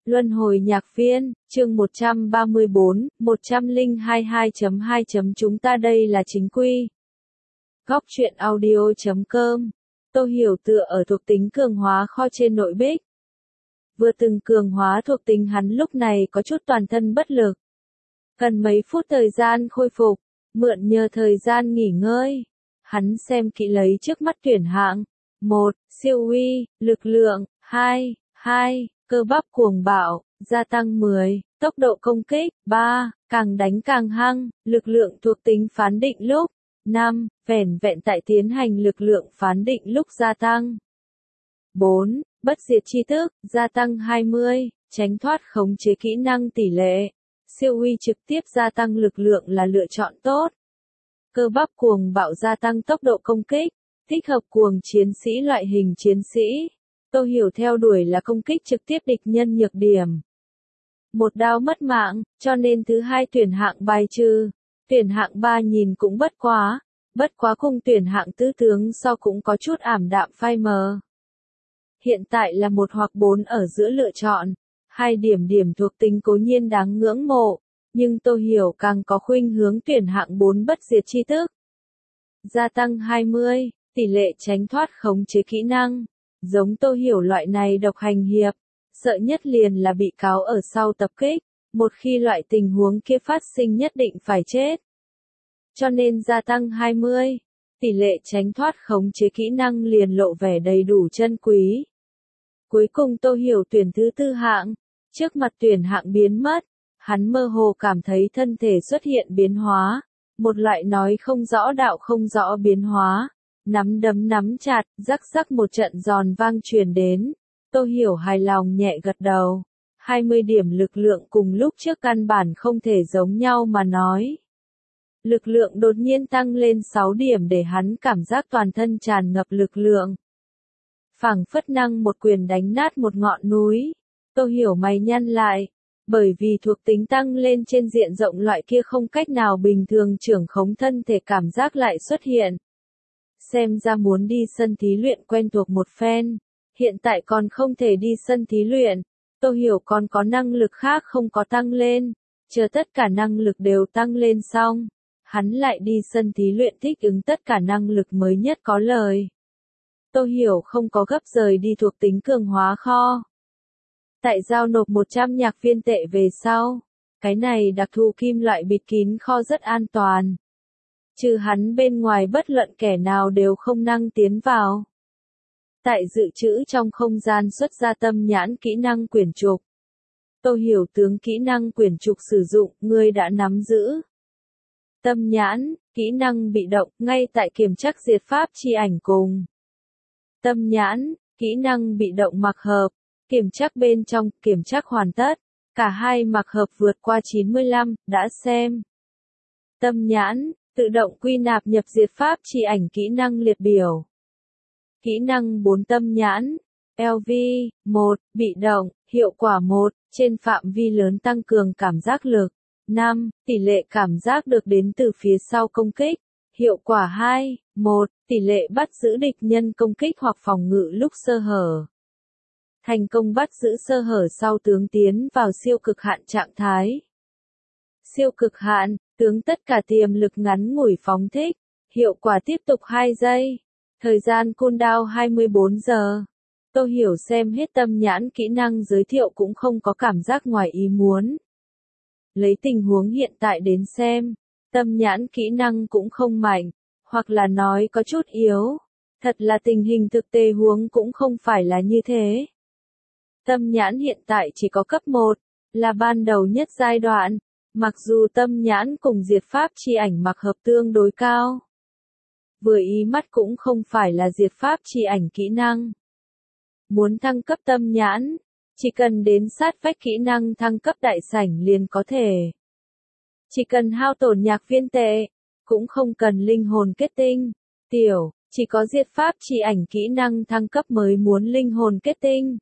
Luân hồi nhạc viên, chương 134, 102.2.2. Chúng ta đây là chính quy. Góc truyện audio.com. Tô Hiểu tựa ở thuộc tính cường hóa kho trên nội bích. Vừa từng cường hóa thuộc tính hắn lúc này có chút toàn thân bất lực. Cần mấy phút thời gian khôi phục, mượn nhờ thời gian nghỉ ngơi. Hắn xem kỹ lấy trước mắt tuyển hạng. 1. Siêu uy, lực lượng, 2. Cơ bắp cuồng bạo, gia tăng 10, tốc độ công kích, 3, càng đánh càng hăng, lực lượng thuộc tính phán định lúc, 5, vẻn vẹn tại tiến hành lực lượng phán định lúc gia tăng. 4, bất diệt chi thức, gia tăng 20, tránh thoát khống chế kỹ năng tỷ lệ, siêu uy trực tiếp gia tăng lực lượng là lựa chọn tốt. Cơ bắp cuồng bạo gia tăng tốc độ công kích, thích hợp cuồng chiến sĩ loại hình chiến sĩ. Tô Hiểu theo đuổi là công kích trực tiếp địch nhân nhược điểm. Một đao mất mạng, cho nên thứ hai tuyển hạng bài trừ. Tuyển hạng 3 nhìn cũng bất quá cùng tuyển hạng tứ tướng so cũng có chút ảm đạm phai mờ. Hiện tại là 1 hoặc 4 ở giữa lựa chọn. 2 điểm thuộc tính cố nhiên đáng ngưỡng mộ, nhưng Tô Hiểu càng có khuynh hướng tuyển hạng 4 bất diệt chi thức. Gia tăng 20, tỷ lệ tránh thoát khống chế kỹ năng. Giống Tô Hiểu loại này độc hành hiệp, sợ nhất liền là bị cáo ở sau tập kích, một khi loại tình huống kia phát sinh nhất định phải chết. Cho nên gia tăng 20, tỷ lệ tránh thoát khống chế kỹ năng liền lộ vẻ đầy đủ chân quý. Cuối cùng Tô Hiểu tuyển thứ tư hạng, trước mặt tuyển hạng biến mất, hắn mơ hồ cảm thấy thân thể xuất hiện biến hóa, một loại nói không rõ đạo không rõ biến hóa. Nắm đấm nắm chặt, rắc một trận giòn vang truyền đến. Tô Hiểu hài lòng nhẹ gật đầu. 20 điểm lực lượng cùng lúc trước căn bản không thể giống nhau mà nói. Lực lượng đột nhiên tăng lên 6 điểm để hắn cảm giác toàn thân tràn ngập lực lượng. Phảng phất năng một quyền đánh nát một ngọn núi. Tô Hiểu mày nhăn lại. Bởi vì thuộc tính tăng lên trên diện rộng loại kia không cách nào bình thường trưởng khống thân thể cảm giác lại xuất hiện. Xem ra muốn đi sân thí luyện quen thuộc một phen. Hiện tại còn không thể đi sân thí luyện. Tô Hiểu còn có năng lực khác không có tăng lên. Chờ tất cả năng lực đều tăng lên xong. Hắn lại đi sân thí luyện thích ứng tất cả năng lực mới nhất có lời. Tô Hiểu không có gấp rời đi thuộc tính cường hóa kho. Tại giao nộp 100 nhạc viên tệ về sau. Cái này đặc thù kim loại bịt kín kho rất an toàn. Trừ hắn bên ngoài bất luận kẻ nào đều không năng tiến vào. Tại dự trữ trong không gian xuất ra tâm nhãn kỹ năng quyển trục. Tô Hiểu tướng kỹ năng quyển trục sử dụng, ngươi đã nắm giữ. Tâm nhãn, kỹ năng bị động, ngay tại kiểm trắc diệt pháp chi ảnh cùng. Tâm nhãn, kỹ năng bị động mặc hợp, kiểm trắc bên trong, kiểm trắc hoàn tất. Cả hai mặc hợp vượt qua 95, đã xem. Tâm nhãn, tự động quy nạp nhập diệt pháp chi ảnh kỹ năng liệt biểu. Kỹ năng 4 tâm nhãn. LV, 1, bị động, hiệu quả 1, trên phạm vi lớn tăng cường cảm giác lực. 5, tỷ lệ cảm giác được đến từ phía sau công kích. Hiệu quả 2, 1, tỷ lệ bắt giữ địch nhân công kích hoặc phòng ngự lúc sơ hở. Thành công bắt giữ sơ hở sau tướng tiến vào siêu cực hạn trạng thái. Siêu cực hạn, tướng tất cả tiềm lực ngắn ngủi phóng thích, hiệu quả tiếp tục 2 giây, thời gian cooldown 24 giờ. Tô Hiểu xem hết tâm nhãn kỹ năng giới thiệu cũng không có cảm giác ngoài ý muốn. Lấy tình huống hiện tại đến xem, tâm nhãn kỹ năng cũng không mạnh, hoặc là nói có chút yếu. Thật là tình hình thực tế huống cũng không phải là như thế. Tâm nhãn hiện tại chỉ có cấp 1, là ban đầu nhất giai đoạn. Mặc dù tâm nhãn cùng diệt pháp chi ảnh mặc hợp tương đối cao. Vừa ý mắt cũng không phải là diệt pháp chi ảnh kỹ năng. Muốn thăng cấp tâm nhãn, chỉ cần đến sát vách kỹ năng thăng cấp đại sảnh liền có thể. Chỉ cần hao tổn nhạc viên tệ, cũng không cần linh hồn kết tinh. Tiểu, chỉ có diệt pháp chi ảnh kỹ năng thăng cấp mới muốn linh hồn kết tinh.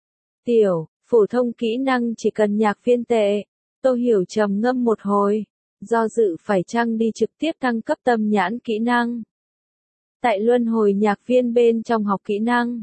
Tiểu, phổ thông kỹ năng chỉ cần nhạc viên tệ. Tô Hiểu trầm ngâm một hồi, do dự phải chăng đi trực tiếp thăng cấp tâm nhãn kỹ năng. Tại luân hồi nhạc viên bên trong học kỹ năng,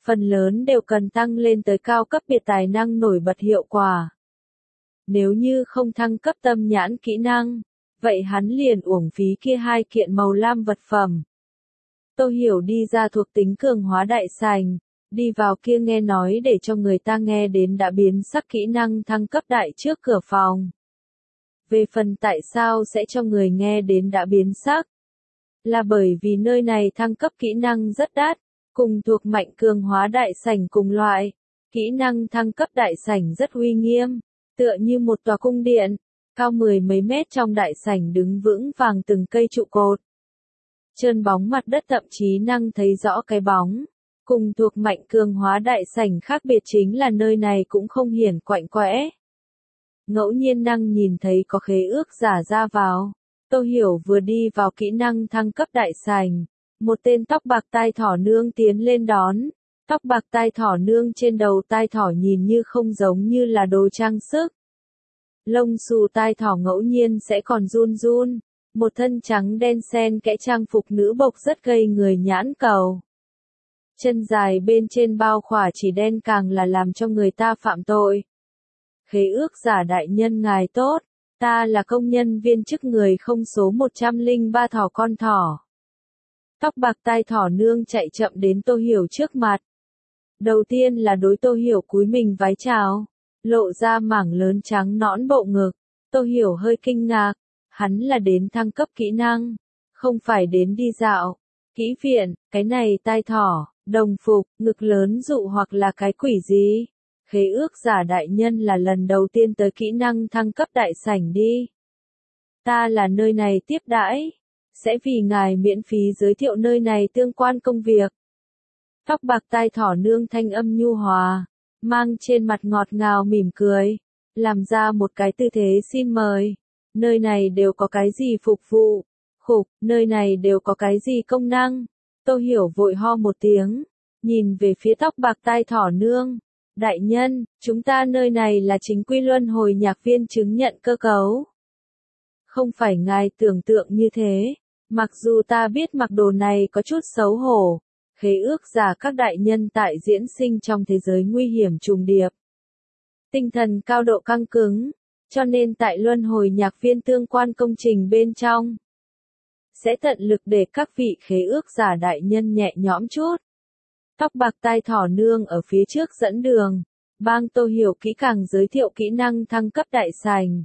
phần lớn đều cần tăng lên tới cao cấp biệt tài năng nổi bật hiệu quả. Nếu như không thăng cấp tâm nhãn kỹ năng, vậy hắn liền uổng phí kia 2 kiện màu lam vật phẩm. Tô Hiểu đi ra thuộc tính cường hóa đại sảnh, đi vào kia nghe nói để cho người ta nghe đến đã biến sắc kỹ năng thăng cấp đại trước cửa phòng. Về phần tại sao sẽ cho người nghe đến đã biến sắc, là bởi vì nơi này thăng cấp kỹ năng rất đắt, cùng thuộc mạnh cường hóa đại sảnh cùng loại. Kỹ năng thăng cấp đại sảnh rất uy nghiêm, tựa như một tòa cung điện, cao 10 mấy mét trong đại sảnh đứng vững vàng từng cây trụ cột. Trơn bóng mặt đất thậm chí năng thấy rõ cái bóng. Cùng thuộc mạnh cường hóa đại sảnh khác biệt chính là nơi này cũng không hiển quạnh quẽ. Ngẫu nhiên năng nhìn thấy có khế ước giả ra vào. Tô Hiểu vừa đi vào kỹ năng thăng cấp đại sảnh, một tên tóc bạc tai thỏ nương tiến lên đón. Tóc bạc tai thỏ nương trên đầu tai thỏ nhìn như không giống như là đồ trang sức. Lông xù tai thỏ ngẫu nhiên sẽ còn run run, một thân trắng đen xen kẽ trang phục nữ bộc rất gây người nhãn cầu. Chân dài bên trên bao khỏa chỉ đen càng là làm cho người ta phạm tội. Khế ước giả đại nhân ngài tốt, ta là công nhân viên chức người không số 103 thỏ con thỏ. Tóc bạc tai thỏ nương chạy chậm đến Tô Hiểu trước mặt. Đầu tiên là đối Tô Hiểu cúi mình vái chào, lộ ra mảng lớn trắng nõn bộ ngực. Tô Hiểu hơi kinh ngạc, hắn là đến thăng cấp kỹ năng, không phải đến đi dạo. Kỹ viện, cái này tai thỏ, đồng phục, ngực lớn dụ hoặc là cái quỷ gì? Khế ước giả đại nhân là lần đầu tiên tới kỹ năng thăng cấp đại sảnh đi. Ta là nơi này tiếp đãi, sẽ vì ngài miễn phí giới thiệu nơi này tương quan công việc. Tóc bạc tai thỏ nương thanh âm nhu hòa, mang trên mặt ngọt ngào mỉm cười, làm ra một cái tư thế xin mời. Nơi này đều có cái gì phục vụ? Khục, nơi này đều có cái gì công năng? Tô Hiểu vội ho một tiếng, nhìn về phía tóc bạc tai thỏ nương. Đại nhân, chúng ta nơi này là chính quy luân hồi nhạc viên chứng nhận cơ cấu. Không phải ngài tưởng tượng như thế, mặc dù ta biết mặc đồ này có chút xấu hổ, khế ước giả các đại nhân tại diễn sinh trong thế giới nguy hiểm trùng điệp. Tinh thần cao độ căng cứng, cho nên tại luân hồi nhạc viên tương quan công trình bên trong, sẽ tận lực để các vị khế ước giả đại nhân nhẹ nhõm chút. Tóc bạc tai thỏ nương ở phía trước dẫn đường, bang Tô Hiểu kỹ càng giới thiệu kỹ năng thăng cấp đại sảnh.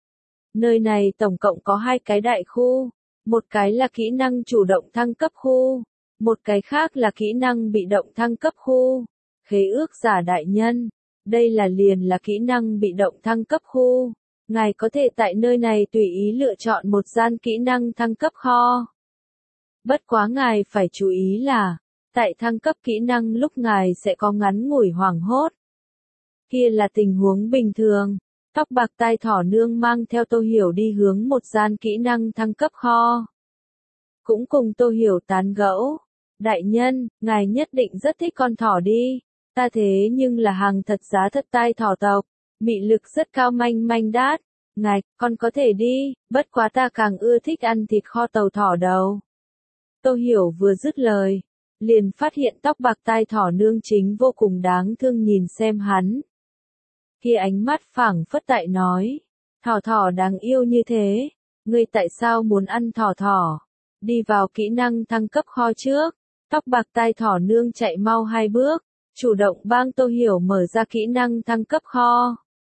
Nơi này tổng cộng có 2 cái đại khu, một cái là kỹ năng chủ động thăng cấp khu, một cái khác là kỹ năng bị động thăng cấp khu. Khế ước giả đại nhân, đây là kỹ năng bị động thăng cấp khu. Ngài có thể tại nơi này tùy ý lựa chọn một gian kỹ năng thăng cấp kho. Bất quá ngài phải chú ý là, tại thăng cấp kỹ năng lúc ngài sẽ có ngắn ngủi hoảng hốt. Kia là tình huống bình thường. Tóc bạc tai thỏ nương mang theo Tô Hiểu đi hướng một gian kỹ năng thăng cấp kho. Cũng cùng Tô Hiểu tán gẫu. Đại nhân, ngài nhất định rất thích con thỏ đi. Ta thế nhưng là hàng thật giá thật tai thỏ tộc. Mị lực rất cao manh manh đát. Ngài, con có thể đi, bất quá ta càng ưa thích ăn thịt kho tàu thỏ đầu. Tô Hiểu vừa dứt lời, liền phát hiện tóc bạc tai thỏ nương chính vô cùng đáng thương nhìn xem hắn. Kia ánh mắt phảng phất tại nói, thỏ thỏ đáng yêu như thế, ngươi tại sao muốn ăn thỏ thỏ? Đi vào kỹ năng thăng cấp kho trước, tóc bạc tai thỏ nương chạy mau 2 bước, chủ động bang Tô Hiểu mở ra kỹ năng thăng cấp kho.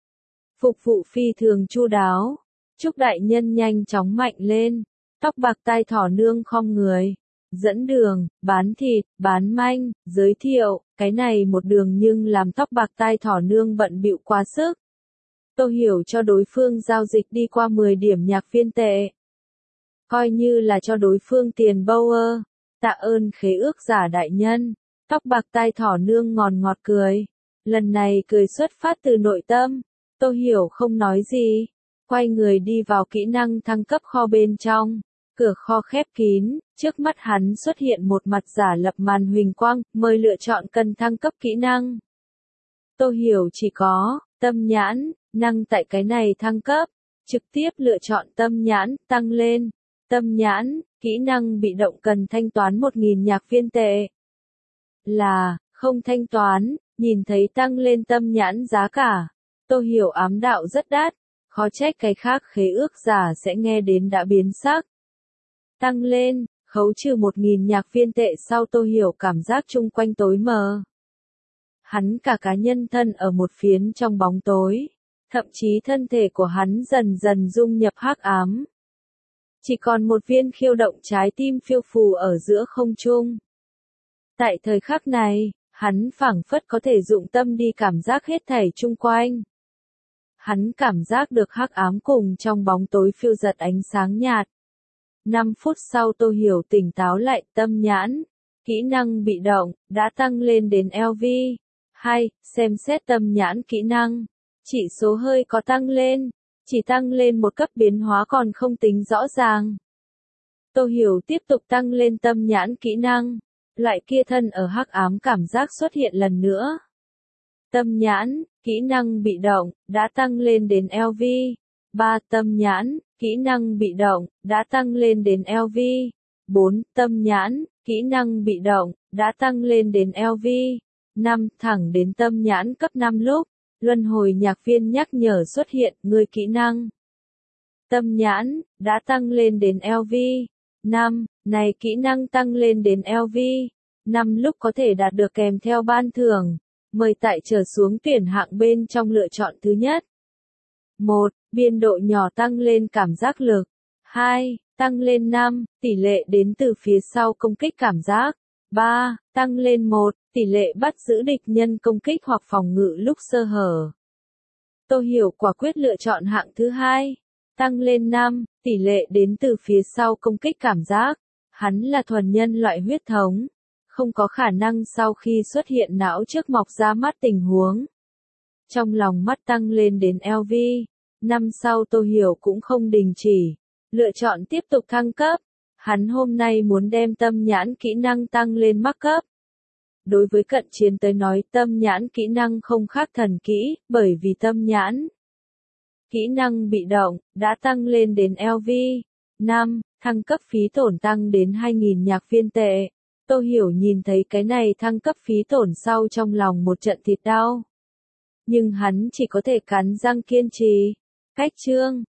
Phục vụ phi thường chu đáo, chúc đại nhân nhanh chóng mạnh lên. Tóc bạc tai thỏ nương khom người, dẫn đường, bán thịt, bán manh, giới thiệu, cái này một đường nhưng làm tóc bạc tai thỏ nương bận bịu quá sức. Tô Hiểu cho đối phương giao dịch đi qua 10 điểm nhạc viên tệ. Coi như là cho đối phương tiền Bower, tạ ơn khế ước giả đại nhân. Tóc bạc tai thỏ nương ngọt cười. Lần này cười xuất phát từ nội tâm. Tô Hiểu không nói gì, quay người đi vào kỹ năng thăng cấp kho bên trong. Cửa kho khép kín, trước mắt hắn xuất hiện một mặt giả lập màn huỳnh quang, mời lựa chọn cần thăng cấp kỹ năng. Tô Hiểu chỉ có tâm nhãn, năng tại cái này thăng cấp, trực tiếp lựa chọn tâm nhãn, tăng lên. Tâm nhãn, kỹ năng bị động cần thanh toán 1.000 nhạc viên tệ. Là, không thanh toán, nhìn thấy tăng lên tâm nhãn giá cả. Tô Hiểu ám đạo rất đắt, khó trách cái khác khế ước giả sẽ nghe đến đã biến sắc. Tăng lên, khấu trừ 1.000 nhạc viên tệ sau Tô Hiểu cảm giác chung quanh tối mờ. Hắn cả cá nhân thân ở một phiến trong bóng tối, thậm chí thân thể của hắn dần dần dung nhập hắc ám. Chỉ còn một viên khiêu động trái tim phiêu phù ở giữa không trung. Tại thời khắc này, hắn phảng phất có thể dụng tâm đi cảm giác hết thảy chung quanh. Hắn cảm giác được hắc ám cùng trong bóng tối phiêu giật ánh sáng nhạt. 5 phút sau Tô Hiểu tỉnh táo lại, tâm nhãn, kỹ năng bị động, đã tăng lên đến LV. 2. Xem xét tâm nhãn kỹ năng. Chỉ số hơi có tăng lên, chỉ tăng lên một cấp biến hóa còn không tính rõ ràng. Tô Hiểu tiếp tục tăng lên tâm nhãn kỹ năng. Loại kia thân ở hắc ám cảm giác xuất hiện lần nữa. Tâm nhãn, kỹ năng bị động, đã tăng lên đến LV. 3. Tâm nhãn, kỹ năng bị động, đã tăng lên đến LV. 4. Tâm nhãn, kỹ năng bị động, đã tăng lên đến LV. 5. Thẳng đến tâm nhãn cấp 5 lúc, luân hồi nhạc viên nhắc nhở xuất hiện, người kỹ năng. Tâm nhãn, đã tăng lên đến LV. 5. Này kỹ năng tăng lên đến LV. 5 lúc có thể đạt được kèm theo ban thưởng. Mời tại trở xuống tuyển hạng bên trong lựa chọn thứ nhất. 1. Biên độ nhỏ tăng lên cảm giác lực. 2. Tăng lên 5, tỷ lệ đến từ phía sau công kích cảm giác. 3. Tăng lên 1, tỷ lệ bắt giữ địch nhân công kích hoặc phòng ngự lúc sơ hở. Tô Hiểu quả quyết lựa chọn hạng thứ hai. Tăng lên 5, tỷ lệ đến từ phía sau công kích cảm giác. Hắn là thuần nhân loại huyết thống. Không có khả năng sau khi xuất hiện não trước mọc ra mắt tình huống. Trong lòng mắt tăng lên đến LV. Năm sau Tô Hiểu cũng không đình chỉ. Lựa chọn tiếp tục thăng cấp. Hắn hôm nay muốn đem tâm nhãn kỹ năng tăng lên mắc cấp. Đối với cận chiến tới nói tâm nhãn kỹ năng không khác thần kỹ, bởi vì tâm nhãn. Kỹ năng bị động, đã tăng lên đến LV. 5. Thăng cấp phí tổn tăng đến 2.000 nhạc viên tệ. Tô Hiểu nhìn thấy cái này thăng cấp phí tổn sau trong lòng một trận thịt đau. Nhưng hắn chỉ có thể cắn răng kiên trì. Cách chương